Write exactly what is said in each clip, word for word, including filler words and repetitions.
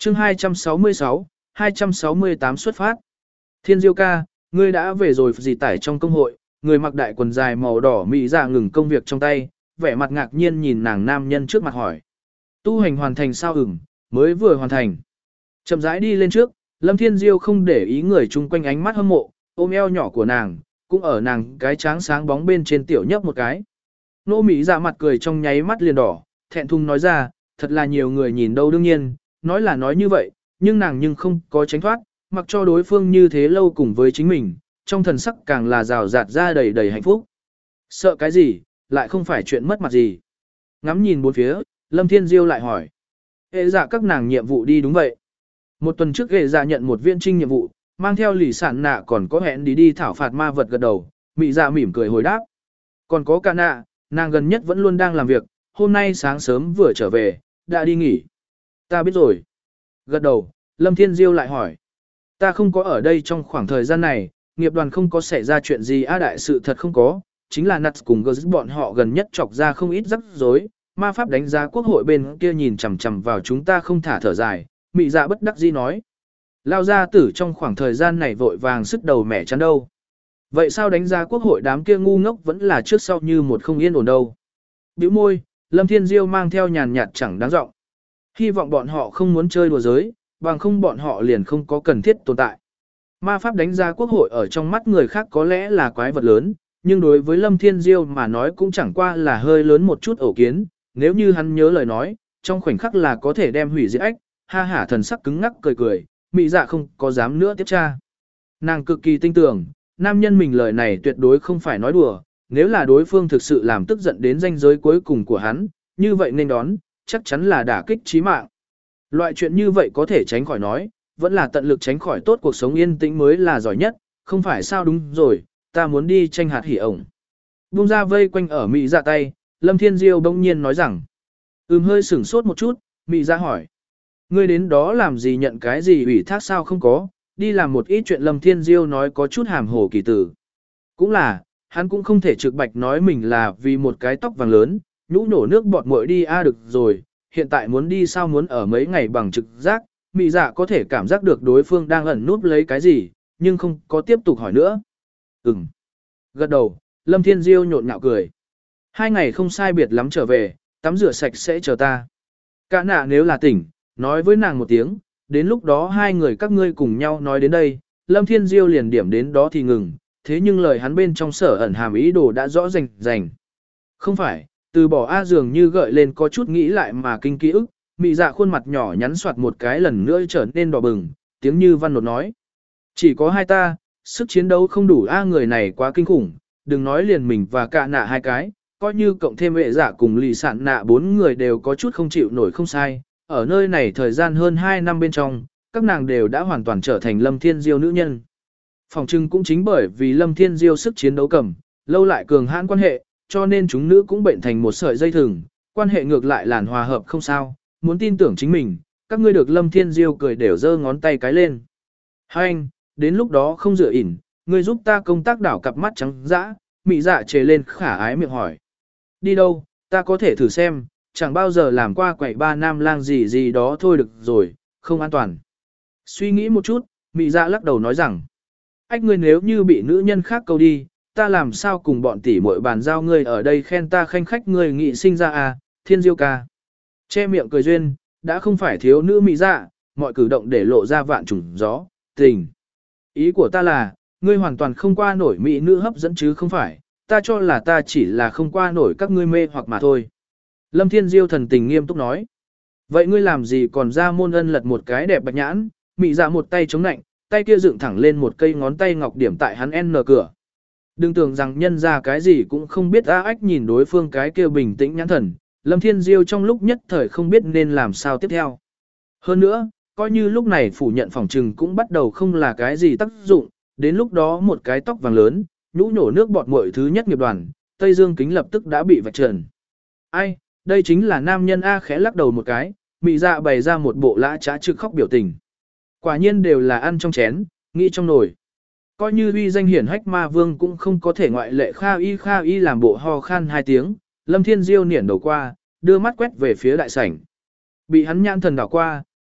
chương hai trăm sáu mươi sáu, hai trăm sáu mươi tám xuất phát. Thiên Diêu ca, ngươi đã về rồi gì tải trong công hội, người mặc đại quần dài màu đỏ mỹ dạ ngừng công việc trong tay, vẻ mặt ngạc nhiên nhìn nàng nam nhân trước mặt hỏi. Tu hành hoàn thành sao ửng, mới vừa hoàn thành. Chậm rãi đi lên trước, Lâm Thiên Diêu không để ý người chung quanh ánh mắt hâm mộ, ôm eo nhỏ của nàng, cũng ở nàng cái tráng sáng bóng bên trên tiểu nhấp một cái. Nô mỹ dạ mặt cười trong nháy mắt liền đỏ, thẹn thùng nói ra, thật là nhiều người nhìn đâu đương nhiên, nói là nói như vậy, nhưng nàng nhưng không có tránh thoát, mặc cho đối phương như thế lâu cùng với chính mình, trong thần sắc càng là rào rạt ra đầy đầy hạnh phúc. Sợ cái gì, lại không phải chuyện mất mặt gì. Ngắm nhìn bốn phía, Lâm Thiên Diêu lại hỏi. Hệ dạ các nàng nhiệm vụ đi đúng vậy. Một tuần trước hệ dạ nhận một viên trinh nhiệm vụ, mang theo lì sản nạ còn có hẹn đi đi thảo phạt ma vật gật đầu, mị dạ mỉm cười hồi đáp. Còn có ca nạ, nàng gần nhất vẫn luôn đang làm việc, hôm nay sáng sớm vừa trở về, đã đi nghỉ. Ta biết rồi. Gật đầu, Lâm Thiên Diêu lại hỏi. Ta không có ở đây trong khoảng thời gian này, nghiệp đoàn không có xảy ra chuyện gì á đại sự thật không có, chính là Nuts cùng Gers bọn họ gần nhất chọc ra không ít rắc rối, ma pháp đánh giá quốc hội bên kia nhìn chằm chằm vào chúng ta không thả thở dài, mị dạ bất đắc dĩ nói. Lao gia tử trong khoảng thời gian này vội vàng sức đầu mẹ chắn đâu. Vậy sao đánh giá quốc hội đám kia ngu ngốc vẫn là trước sau như một không yên ổn đâu. Bĩu môi, Lâm Thiên Diêu mang theo nhàn nhạt chẳng đáng giọng. Hy vọng bọn họ không muốn chơi đùa giới, bằng không bọn họ liền không có cần thiết tồn tại. Ma pháp đánh giá quốc hội ở trong mắt người khác có lẽ là quái vật lớn, nhưng đối với Lâm Thiên Diêu mà nói cũng chẳng qua là hơi lớn một chút ổ kiến, nếu như hắn nhớ lời nói, trong khoảnh khắc là có thể đem hủy diệt ách, ha hả thần sắc cứng ngắc cười cười, mị dạ không có dám nữa tiếp tra. Nàng cực kỳ tin tưởng, nam nhân mình lời này tuyệt đối không phải nói đùa, nếu là đối phương thực sự làm tức giận đến ranh giới cuối cùng của hắn, như vậy nên đón, chắc chắn là đả kích chí mạng. Loại chuyện như vậy có thể tránh khỏi nói, vẫn là tận lực tránh khỏi tốt cuộc sống yên tĩnh mới là giỏi nhất, không phải sao đúng rồi, ta muốn đi tranh hạt hỉ ổng. Buông ra vây quanh ở mị dạ tay, Lâm Thiên Diêu bỗng nhiên nói rằng, ừm hơi sửng sốt một chút, mị dạ hỏi. Ngươi đến đó làm gì nhận cái gì ủy thác sao không có, đi làm một ít chuyện Lâm Thiên Diêu nói có chút hàm hồ kỳ tử. Cũng là, hắn cũng không thể trực bạch nói mình là vì một cái tóc vàng lớn, nhũ nổ nước bọt muội đi a được rồi, hiện tại muốn đi sao muốn ở mấy ngày bằng trực giác, mị dạ có thể cảm giác được đối phương đang ẩn núp lấy cái gì, nhưng không có tiếp tục hỏi nữa. Ừm. Gật đầu, Lâm Thiên Diêu nhộn nhạo cười. Hai ngày không sai biệt lắm trở về, tắm rửa sạch sẽ chờ ta. Cả nạ nếu là tỉnh, nói với nàng một tiếng, đến lúc đó hai người các ngươi cùng nhau nói đến đây, Lâm Thiên Diêu liền điểm đến đó thì ngừng, thế nhưng lời hắn bên trong sở ẩn hàm ý đồ đã rõ rành rành. Không phải, từ bỏ A dường như gợi lên có chút nghĩ lại mà kinh ký ức, mị dạ khuôn mặt nhỏ nhắn soạt một cái lần nữa trở nên đỏ bừng, tiếng như văn nột nói. Chỉ có hai ta, sức chiến đấu không đủ A người này quá kinh khủng, đừng nói liền mình và cả nạ hai cái, coi như cộng thêm vệ giả cùng lì sản nạ bốn người đều có chút không chịu nổi không sai, ở nơi này thời gian hơn hai năm bên trong, các nàng đều đã hoàn toàn trở thành Lâm Thiên Diêu nữ nhân. Phòng trưng cũng chính bởi vì Lâm Thiên Diêu sức chiến đấu cầm, lâu lại cường hãn quan hệ, cho nên chúng nữ cũng bệnh thành một sợi dây thừng, quan hệ ngược lại làn hòa hợp không sao, muốn tin tưởng chính mình, các ngươi được Lâm Thiên Diêu cười đều giơ ngón tay cái lên. Hai anh, đến lúc đó không dựa ỉn, ngươi giúp ta công tác đảo cặp mắt trắng dã, mị dạ trề lên khả ái miệng hỏi. Đi đâu, ta có thể thử xem, chẳng bao giờ làm qua quậy ba nam lang gì gì đó thôi được rồi, không an toàn. Suy nghĩ một chút, mị dạ lắc đầu nói rằng, ách ngươi nếu như bị nữ nhân khác câu đi, ta làm sao cùng bọn tỷ muội bàn giao ngươi ở đây khen ta khanh khách ngươi nghị sinh ra à, Thiên Diêu ca. Che miệng cười duyên, đã không phải thiếu nữ mị dạ, mọi cử động để lộ ra vạn trùng gió, tình. Ý của ta là, ngươi hoàn toàn không qua nổi mỹ nữ hấp dẫn chứ không phải, ta cho là ta chỉ là không qua nổi các ngươi mê hoặc mà thôi. Lâm Thiên Diêu thần tình nghiêm túc nói. Vậy ngươi làm gì còn ra môn ân lật một cái đẹp bạch nhãn, mị dạ một tay chống nạnh, tay kia dựng thẳng lên một cây ngón tay ngọc điểm tại hắn N cửa. Đừng tưởng rằng nhân ra cái gì cũng không biết a ách nhìn đối phương cái kia bình tĩnh nhãn thần, Lâm Thiên Diêu trong lúc nhất thời không biết nên làm sao tiếp theo. Hơn nữa, coi như lúc này phủ nhận phòng trừng cũng bắt đầu không là cái gì tác dụng, đến lúc đó một cái tóc vàng lớn, nhũ nhổ nước bọt muội thứ nhất nghiệp đoàn, Tây Dương kính lập tức đã bị vạch trần. Ai, đây chính là nam nhân A khẽ lắc đầu một cái, mị dạ bày ra một bộ lã trá trực khóc biểu tình. Quả nhiên đều là ăn trong chén, nghĩ trong nồi. Coi như uy danh hiển hách ma vương cũng không có thể ngoại lệ Kha Y Kha Y làm bộ ho khan hai tiếng, Lâm Thiên Diêu niển đầu qua, đưa mắt quét về phía đại sảnh. Bị hắn nhãn thần đảo qua,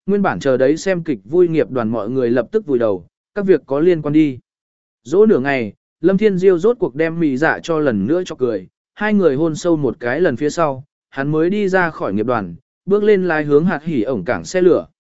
nguyên bản chờ đấy xem kịch vui nghiệp đoàn mọi người lập tức vùi đầu, các việc có liên quan đi. Dỗ nửa ngày, Lâm Thiên Diêu rốt cuộc đem mị dạ cho lần nữa cho cười, hai người hôn sâu một cái lần phía sau, hắn mới đi ra khỏi nghiệp đoàn, bước lên lái hướng hạt hỉ ổng cảng xe lửa.